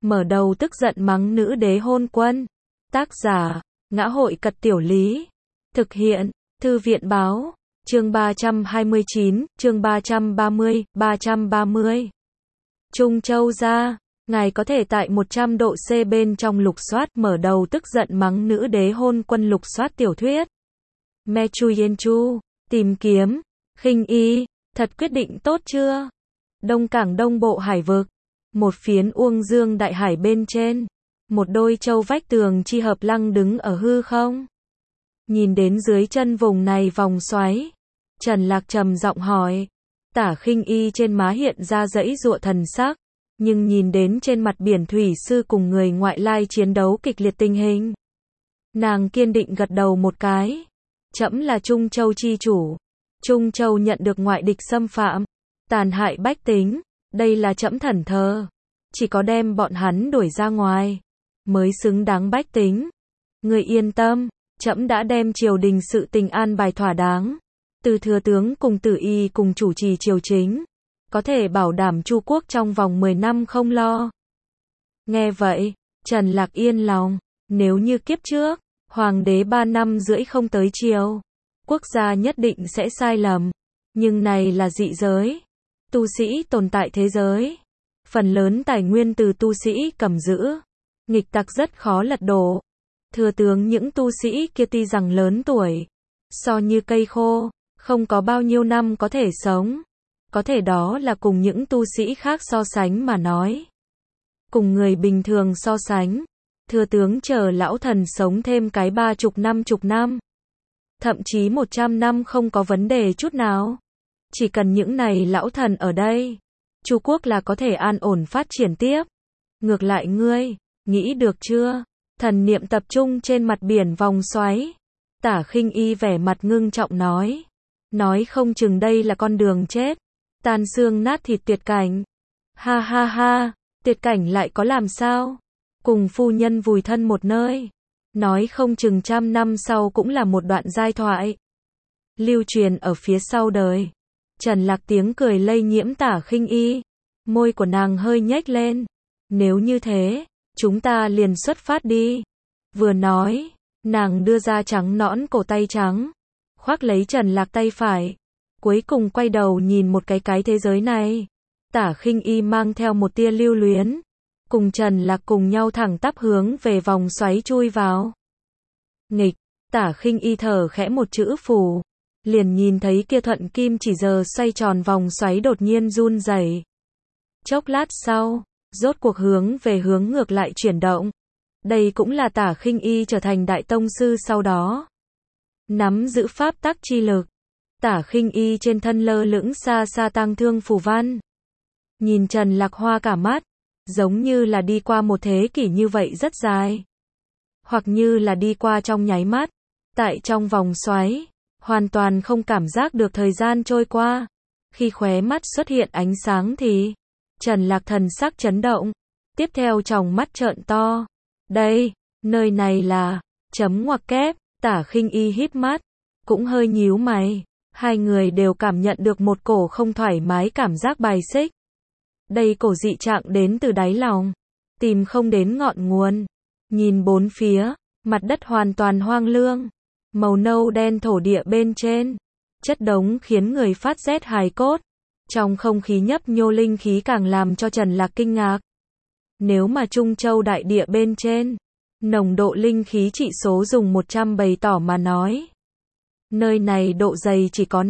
mở đầu tức giận mắng nữ đế hôn quân. Tác giả, Ngã Hội Cật Tiểu Lý. Thực hiện, Thư viện Báo. Chương 329, chương 330. Trung Châu gia, ngài có thể tại 100 độ C bên trong lục soát mở đầu tức giận mắng nữ đế hôn quân lục soát tiểu thuyết. Me Chu Yen Chu, tìm kiếm, khinh y, thật quyết định tốt chưa? Đông Cảng Đông Bộ Hải vực, một phiến uông dương đại hải bên trên, một đôi châu vách tường chi hợp lăng đứng ở hư không. Nhìn đến dưới chân vùng này vòng xoáy, Trần Lạc trầm giọng hỏi. Tả Khinh Y trên má hiện ra dãy dụa thần sắc, nhưng nhìn đến trên mặt biển thủy sư cùng người ngoại lai chiến đấu kịch liệt tình hình, nàng kiên định gật đầu một cái. Trẫm là Trung Châu chi chủ. Trung Châu nhận được ngoại địch xâm phạm, tàn hại bách tính, đây là trẫm thần thờ. Chỉ có đem bọn hắn đuổi ra ngoài, mới xứng đáng bách tính. Người yên tâm, trẫm đã đem triều đình sự tình an bài thỏa đáng. Từ thừa tướng cùng tử y cùng chủ trì triều chính, có thể bảo đảm Chu quốc trong vòng 10 năm không lo. Nghe vậy, Trần Lạc yên lòng. Nếu như kiếp trước, hoàng đế 3 năm rưỡi không tới triều, quốc gia nhất định sẽ sai lầm. Nhưng này là dị giới, tu sĩ tồn tại thế giới, phần lớn tài nguyên từ tu sĩ cầm giữ, nghịch tặc rất khó lật đổ. Thừa tướng những tu sĩ kia tuy rằng lớn tuổi, so như cây khô, không có bao nhiêu năm có thể sống. Có thể đó là cùng những tu sĩ khác so sánh mà nói. Cùng người bình thường so sánh, thừa tướng chờ lão thần sống thêm cái 30 năm. Thậm chí 100 năm không có vấn đề chút nào. Chỉ cần những này lão thần ở đây, Chu quốc là có thể an ổn phát triển tiếp. Ngược lại ngươi, nghĩ được chưa? Thần niệm tập trung trên mặt biển vòng xoáy. Tả Khinh Y vẻ mặt ngưng trọng nói. Nói không chừng đây là con đường chết. Tan xương nát thịt tuyệt cảnh. Ha ha ha, tuyệt cảnh lại có làm sao? Cùng phu nhân vùi thân một nơi. Nói không chừng 100 năm sau cũng là một đoạn giai thoại. Lưu truyền ở phía sau đời. Trần Lạc tiếng cười lây nhiễm Tả Khinh Y. Môi của nàng hơi nhếch lên. Nếu như thế, chúng ta liền xuất phát đi. Vừa nói, nàng đưa ra trắng nõn cổ tay trắng, khoác lấy Trần Lạc tay phải. Cuối cùng quay đầu nhìn một cái thế giới này. Tả Khinh Y mang theo một tia lưu luyến, cùng Trần Lạc cùng nhau thẳng tắp hướng về vòng xoáy chui vào. Nghịch, Tả Khinh Y thở khẽ một chữ phù, liền nhìn thấy kia thuận kim chỉ giờ xoay tròn vòng xoáy đột nhiên run rẩy. Chốc lát sau, rốt cuộc hướng ngược lại chuyển động. Đây cũng là Tả Khinh Y trở thành đại tông sư sau đó. Nắm giữ pháp tắc chi lực. Tả Khinh Y trên thân lơ lửng xa xa tang thương phù văn. Nhìn Trần Lạc hoa cả mắt, giống như là đi qua một thế kỷ như vậy rất dài. Hoặc như là đi qua trong nháy mắt. Tại trong vòng xoáy, hoàn toàn không cảm giác được thời gian trôi qua. Khi khóe mắt xuất hiện ánh sáng thì Trần Lạc thần sắc chấn động. Tiếp theo tròng mắt trợn to. Đây, nơi này là chấm ngoặc kép. Tả Khinh Y híp mắt, cũng hơi nhíu mày. Hai người đều cảm nhận được một cổ không thoải mái cảm giác bài xích. Đây cổ dị trạng đến từ đáy lòng, tìm không đến ngọn nguồn. Nhìn bốn phía, mặt đất hoàn toàn hoang lương, màu nâu đen thổ địa bên trên, chất đống khiến người phát rét hài cốt. Trong không khí nhấp nhô linh khí càng làm cho Trần Lạc kinh ngạc. Nếu mà Trung Châu đại địa bên trên, nồng độ linh khí trị số dùng 100 bày tỏ mà nói, nơi này độ dày chỉ có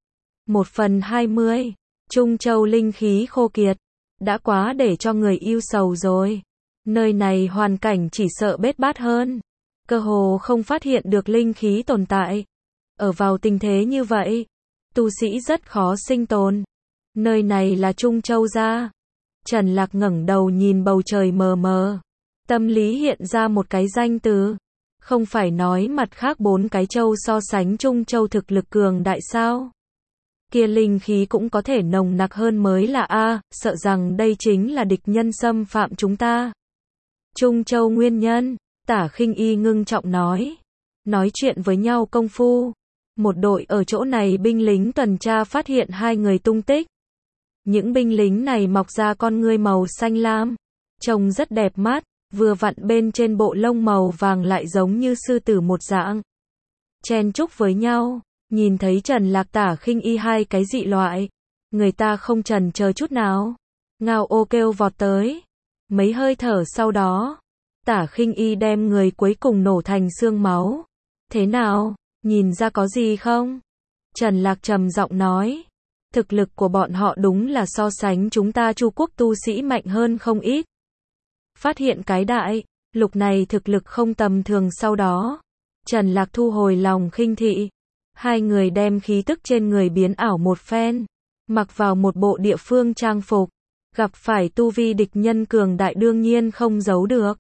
1/20. Trung Châu linh khí khô kiệt, đã quá để cho người yêu sầu rồi. Nơi này hoàn cảnh chỉ sợ bết bát hơn, cơ hồ không phát hiện được linh khí tồn tại. Ở vào tình thế như vậy, tu sĩ rất khó sinh tồn. Nơi này là Trung Châu gia. Trần Lạc ngẩng đầu nhìn bầu trời mờ mờ, tâm lý hiện ra một cái danh từ. Không phải nói mặt khác 4 cái châu so sánh Trung Châu thực lực cường đại sao? Kia linh khí cũng có thể nồng nặc hơn mới là a, sợ rằng đây chính là địch nhân xâm phạm chúng ta. Trung Châu nguyên nhân, Tả Khinh Y ngưng trọng nói. Nói chuyện với nhau công phu, một đội ở chỗ này binh lính tuần tra phát hiện 2 người tung tích. Những binh lính này mọc ra con ngươi màu xanh lam, Trông rất đẹp mắt, vừa vặn bên trên bộ lông màu vàng lại giống như sư tử một dạng. Chen chúc với nhau, nhìn thấy Trần Lạc Tả Khinh Y hai cái dị loại, người ta không chần chờ chút nào. Ngao ô kêu vọt tới. Mấy hơi thở sau đó, Tả Khinh Y đem người cuối cùng nổ thành xương máu. Thế nào, nhìn ra có gì không? Trần Lạc trầm giọng nói. Thực lực của bọn họ đúng là so sánh chúng ta Chu quốc tu sĩ mạnh hơn không ít. Phát hiện cái đại lục này thực lực không tầm thường sau đó. Trần Lạc thu hồi lòng khinh thị. Hai người đem khí tức trên người biến ảo một phen. Mặc vào một bộ địa phương trang phục. Gặp phải tu vi địch nhân cường đại đương nhiên không giấu được.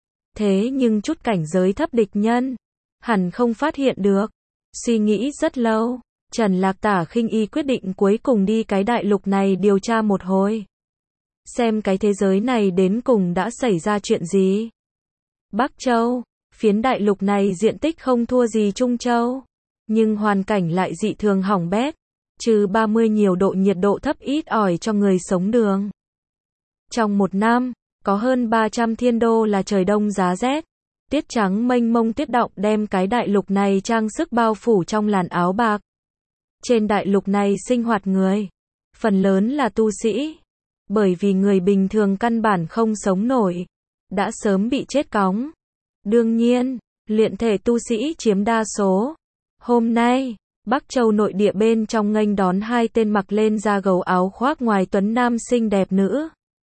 Thế nhưng chút cảnh giới thấp địch nhân, hẳn không phát hiện được. Suy nghĩ rất lâu, Trần Lạc Tả Khinh Y quyết định cuối cùng đi cái đại lục này điều tra một hồi. Xem cái thế giới này đến cùng đã xảy ra chuyện gì. Bắc Châu, phiến đại lục này diện tích không thua gì Trung Châu, nhưng hoàn cảnh lại dị thường hỏng bét, trừ 30 nhiều độ nhiệt độ thấp ít ỏi cho người sống đường. Trong một năm, có hơn 300 thiên đô là trời đông giá rét, tiết trắng mênh mông tiết động đem cái đại lục này trang sức bao phủ trong làn áo bạc. Trên đại lục này sinh hoạt người, phần lớn là tu sĩ, bởi vì người bình thường căn bản không sống nổi, đã sớm bị chết cóng. Đương nhiên, luyện thể tu sĩ chiếm đa số. Hôm nay, Bắc Châu nội địa bên trong nghênh đón hai tên mặc lên da gấu áo khoác ngoài tuấn nam xinh đẹp nữ.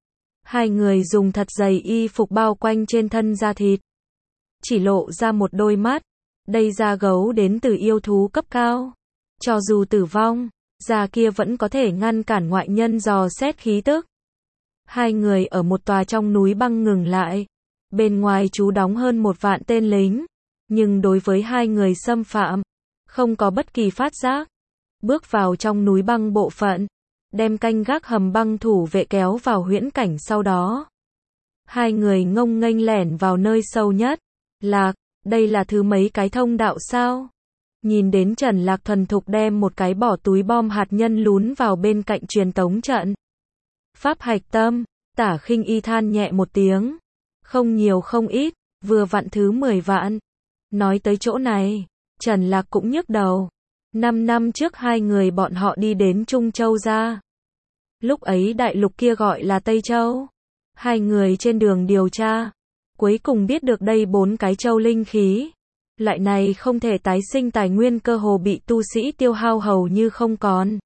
Hai người dùng thật dày y phục bao quanh trên thân da thịt, chỉ lộ ra một đôi mắt. Đây da gấu đến từ yêu thú cấp cao. Cho dù tử vong, da kia vẫn có thể ngăn cản ngoại nhân dò xét khí tức. Hai người ở một tòa trong núi băng ngừng lại. Bên ngoài trú đóng hơn 1 vạn tên lính, nhưng đối với hai người xâm phạm, không có bất kỳ phát giác. Bước vào trong núi băng bộ phận, đem canh gác hầm băng thủ vệ kéo vào huyễn cảnh sau đó. Hai người ngông nghênh lẻn vào nơi sâu nhất. Lạc, đây là thứ mấy cái thông đạo sao? Nhìn đến Trần Lạc thuần thục đem một cái bỏ túi bom hạt nhân lún vào bên cạnh truyền tống trận. Pháp hạch tâm, Tả Khinh Y than nhẹ một tiếng. Không nhiều không ít, vừa vặn thứ 10 vạn. Nói tới chỗ này, Trần Lạc cũng nhức đầu. 5 năm trước hai người bọn họ đi đến Trung Châu ra. Lúc ấy đại lục kia gọi là Tây Châu. Hai người trên đường điều tra, cuối cùng biết được đây 4 cái châu linh khí. Loại này không thể tái sinh tài nguyên cơ hồ bị tu sĩ tiêu hao hầu như không còn.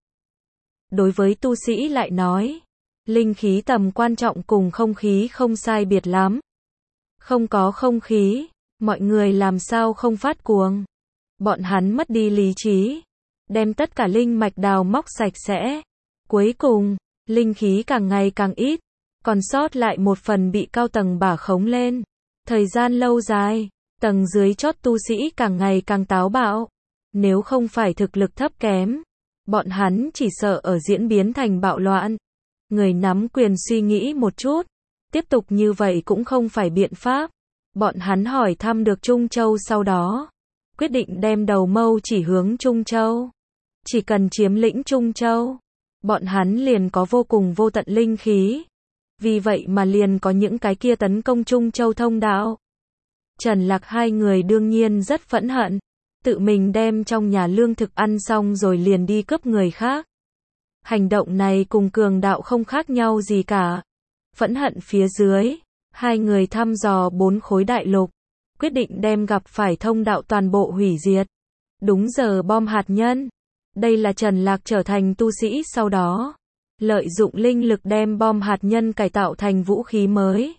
Đối với tu sĩ lại nói, linh khí tầm quan trọng cùng không khí không sai biệt lắm. Không có không khí, mọi người làm sao không phát cuồng. Bọn hắn mất đi lý trí, đem tất cả linh mạch đào móc sạch sẽ. Cuối cùng, linh khí càng ngày càng ít, còn sót lại một phần bị cao tầng bả khống lên. Thời gian lâu dài, tầng dưới chót tu sĩ càng ngày càng táo bạo. Nếu không phải thực lực thấp kém, bọn hắn chỉ sợ ở diễn biến thành bạo loạn. Người nắm quyền suy nghĩ một chút, tiếp tục như vậy cũng không phải biện pháp. Bọn hắn hỏi thăm được Trung Châu sau đó, quyết định đem đầu mâu chỉ hướng Trung Châu. Chỉ cần chiếm lĩnh Trung Châu, bọn hắn liền có vô cùng vô tận linh khí. Vì vậy mà liền có những cái kia tấn công Trung Châu thông đạo. Trần Lạc hai người đương nhiên rất phẫn hận, tự mình đem trong nhà lương thực ăn xong rồi liền đi cướp người khác. Hành động này cùng cường đạo không khác nhau gì cả. Phẫn hận phía dưới, hai người thăm dò 4 khối đại lục, quyết định đem gặp phải thông đạo toàn bộ hủy diệt. Đúng giờ bom hạt nhân. Đây là Trần Lạc trở thành tu sĩ sau đó, lợi dụng linh lực đem bom hạt nhân cải tạo thành vũ khí mới.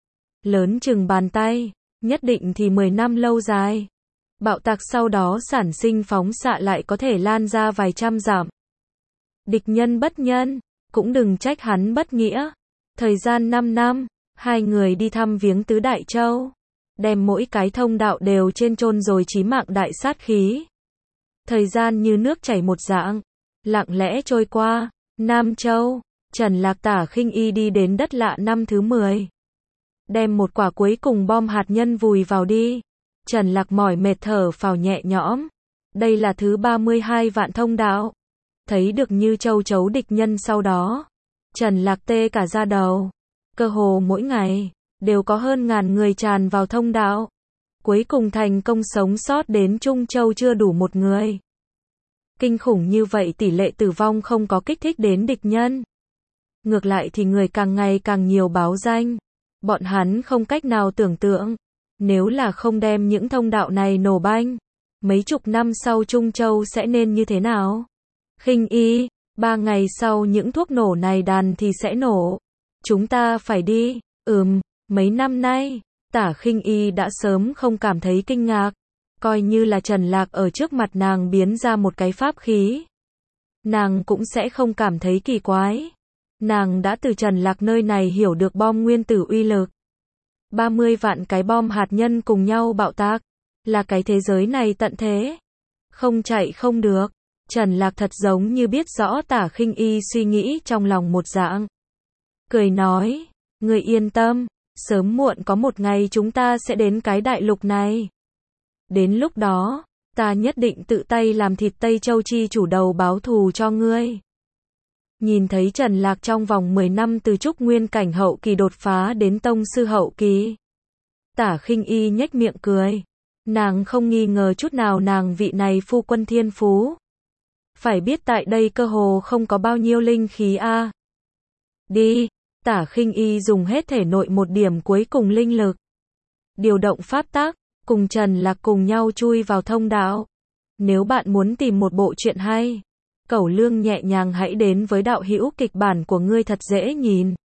Lớn chừng bàn tay, nhất định thì 10 năm lâu dài. Bạo tạc sau đó sản sinh phóng xạ lại có thể lan ra vài trăm dặm. Địch nhân bất nhân, cũng đừng trách hắn bất nghĩa. Thời gian 5 năm, hai người đi thăm viếng tứ Đại Châu, đem mỗi cái thông đạo đều trên chôn rồi chí mạng đại sát khí. Thời gian như nước chảy một dạng, lặng lẽ trôi qua. Nam Châu, Trần Lạc Tả Khinh Y đi đến đất lạ năm thứ 10. Đem một quả cuối cùng bom hạt nhân vùi vào đi. Trần Lạc mỏi mệt thở phào nhẹ nhõm. Đây là thứ 32 vạn thông đạo. Thấy được như châu chấu địch nhân sau đó, Trần Lạc tê cả da đầu. Cơ hồ mỗi ngày, đều có hơn ngàn người tràn vào thông đạo. Cuối cùng thành công sống sót đến Trung Châu chưa đủ một người. Kinh khủng như vậy tỷ lệ tử vong không có kích thích đến địch nhân. Ngược lại thì người càng ngày càng nhiều báo danh. Bọn hắn không cách nào tưởng tượng. Nếu là không đem những thông đạo này nổ banh, mấy chục năm sau Trung Châu sẽ nên như thế nào? Khinh Y, 3 ngày sau những thuốc nổ này đàn thì sẽ nổ. Chúng ta phải đi. Mấy năm nay, Tả Khinh Y đã sớm không cảm thấy kinh ngạc. Coi như là Trần Lạc ở trước mặt nàng biến ra một cái pháp khí, nàng cũng sẽ không cảm thấy kỳ quái. Nàng đã từ Trần Lạc nơi này hiểu được bom nguyên tử uy lực. 30 vạn cái bom hạt nhân cùng nhau bạo tạc, là cái thế giới này tận thế. Không chạy không được. Trần Lạc thật giống như biết rõ Tả Khinh Y suy nghĩ trong lòng một dạng. Cười nói, ngươi yên tâm, sớm muộn có một ngày chúng ta sẽ đến cái đại lục này. Đến lúc đó, ta nhất định tự tay làm thịt Tây Châu chi chủ đầu báo thù cho ngươi. Nhìn thấy Trần Lạc trong vòng 10 năm từ trúc nguyên cảnh hậu kỳ đột phá đến tông sư hậu kỳ. Tả Khinh Y nhếch miệng cười. Nàng không nghi ngờ chút nào nàng vị này phu quân thiên phú. Phải biết tại đây cơ hồ không có bao nhiêu linh khí a. Đi, Tả Khinh Y dùng hết thể nội một điểm cuối cùng linh lực. Điều động pháp tắc, cùng Trần Lạc cùng nhau chui vào thông đạo. Nếu bạn muốn tìm một bộ truyện hay, Cẩu Lương nhẹ nhàng hãy đến với đạo hữu kịch bản của ngươi thật dễ nhìn.